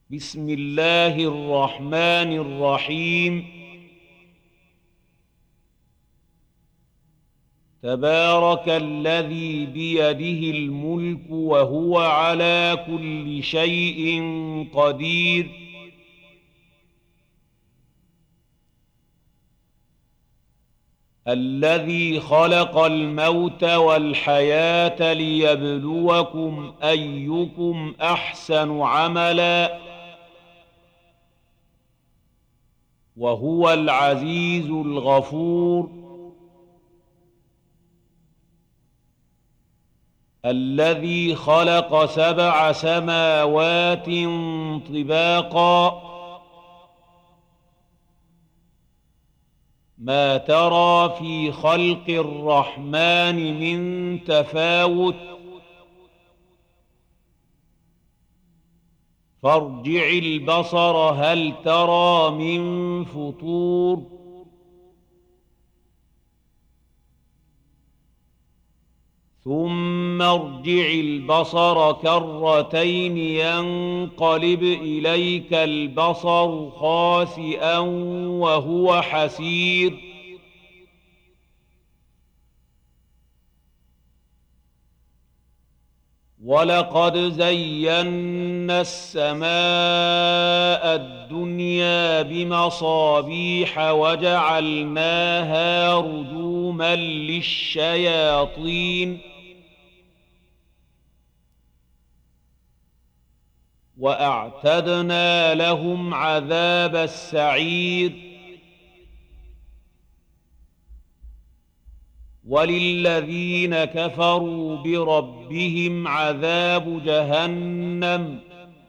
بسم الله الرحمن الرحيم. تبارك الذي بيده الملك وهو على كل شيء قدير. الذي خلق الموت والحياة ليبلوكم أيكم أحسن عملا وهو العزيز الغفور. الذي خلق 7 سماوات طباقا ما ترى في خلق الرحمن من تفاوت فارجع البصر هل ترى من فطور ثم ارجع البصر كرتين ينقلب إليك البصر خاسئا وهو حسير ولقد زينا السماء الدنيا بمصابيح وجعلناها رجوما للشياطين وأعتدنا لهم عذاب السعير وللذين كفروا بربهم عذاب جهنم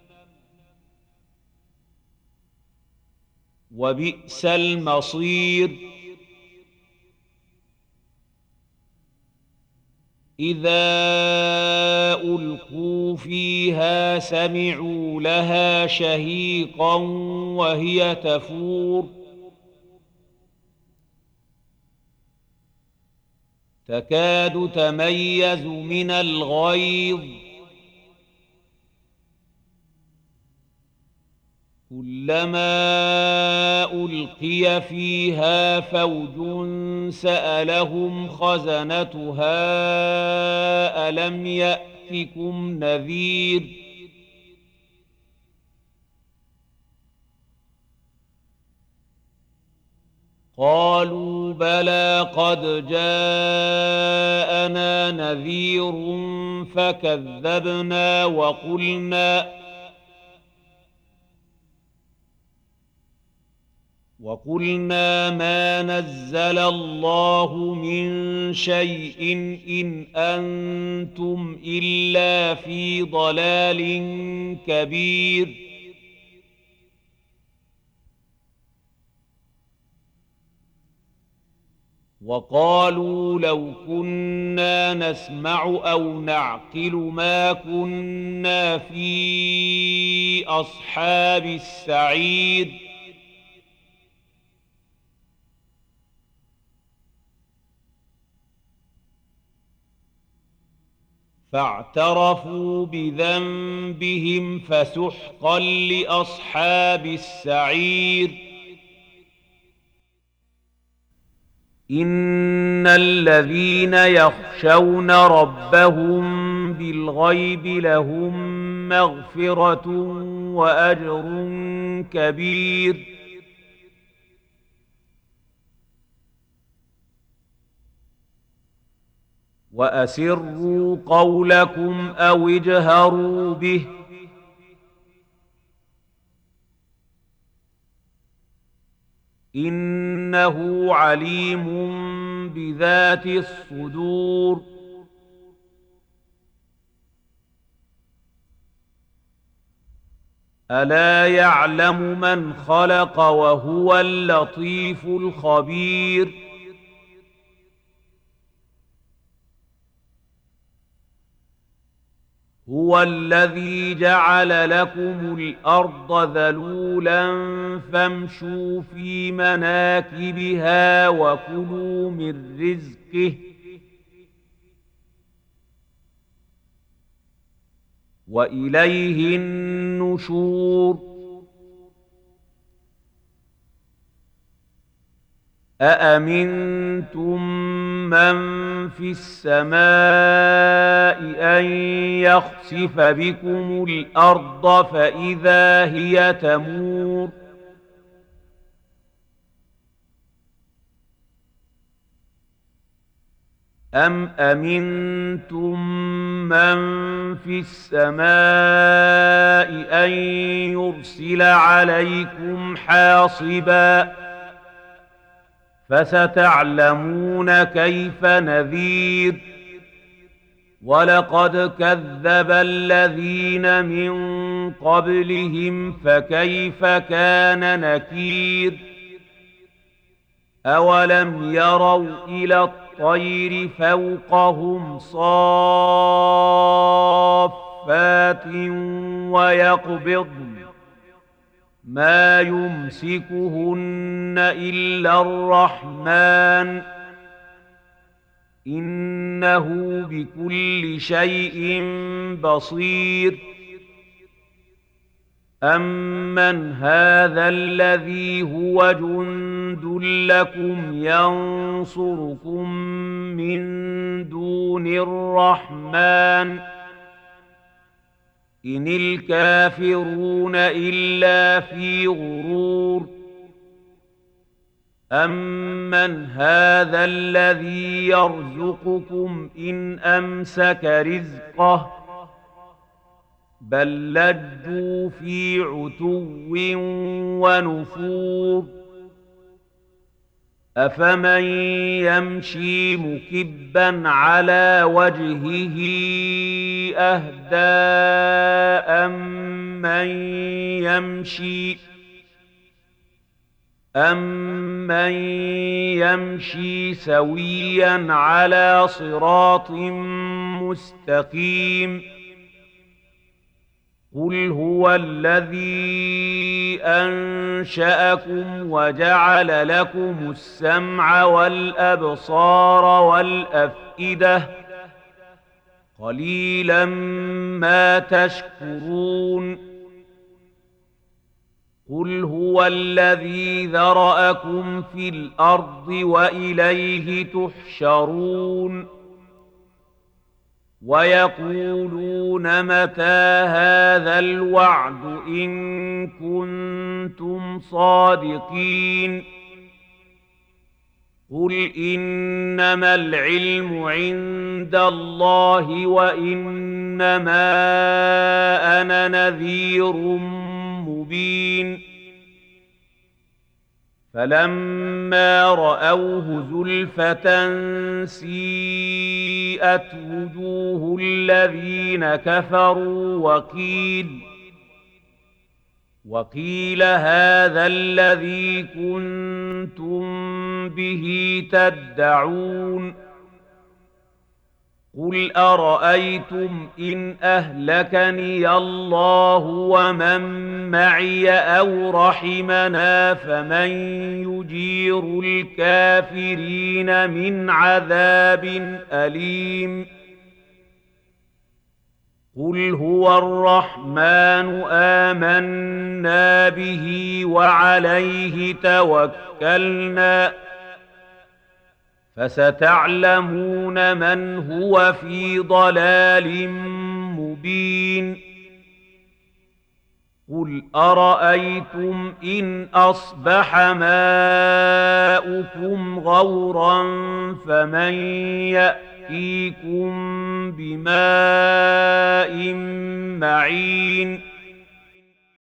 وبئس المصير. إذا ألقوا فيها سمعوا لها شهيقا وهي تفور تكاد تميز من الغيظ كلما ألقي فيها فوج سألهم خزنتها ألم يأتكم نذير قالوا بلى قد جاءنا نذير فكذبنا وقلنا ما نزل الله من شيء إن أنتم إلا في ضلال كبير. وقالوا لو كنا نسمع أو نعقل ما كنا في أصحاب السعير فاعترفوا بذنبهم فسحقا لأصحاب السعير. إن الذين يخشون ربهم بالغيب لهم مغفرة وأجر كبير. وأسروا قولكم أو اجهروا به إنه عليم بذات الصدور. ألا يعلم من خلق وهو اللطيف الخبير. هو الذي جعل لكم الأرض ذلولا فامشوا في مناكبها وكلوا من رزقه وإليه النشور. أأمنتم من في السماء أن يخسف بكم الأرض فإذا هي تمور أم أمنتم من في السماء أن يرسل عليكم حاصبا فستعلمون كيف نذير ولقد كذب الذين من قبلهم فكيف كان نكير أولم يروا إلى الطير فوقهم صافات ويقبضن ما يمسكهن إلا الرحمن إنه بكل شيء بصير أمن هذا الذي هو جند لكم ينصركم من دون الرحمن إن الكافرون إلا في غرور أمن هذا الذي يرزقكم إن أمسك رزقه بل لجوا في عتو ونفور أفمن يمشي مكبا على وجهه أهدى أمن يمشي سويا على صراط مستقيم قل هو الذي أنشأكم وجعل لكم السمع والأبصار والأفئدة قليلا ما تشكرون قل هو الذي ذرأكم في الأرض وإليه تحشرون ويقولون متى هذا الوعد إن كنتم صادقين قل إنما العلم عند الله وإنما أنا نذير مبين فلما رأوه زلفة سيئت وجوه الذين كفروا وقيل هذا الذي كنتم به تدعون قل أرأيتم إن أهلكني الله ومن معي أو رحمنا فمن يجير الكافرين من عذاب أليم قل هو الرحمن آمنا به وعليه توكلنا فستعلمون من هو في ضلال مبين قل أرأيتم إن أصبح ماؤكم غورا فمن يأتيكم بماء معين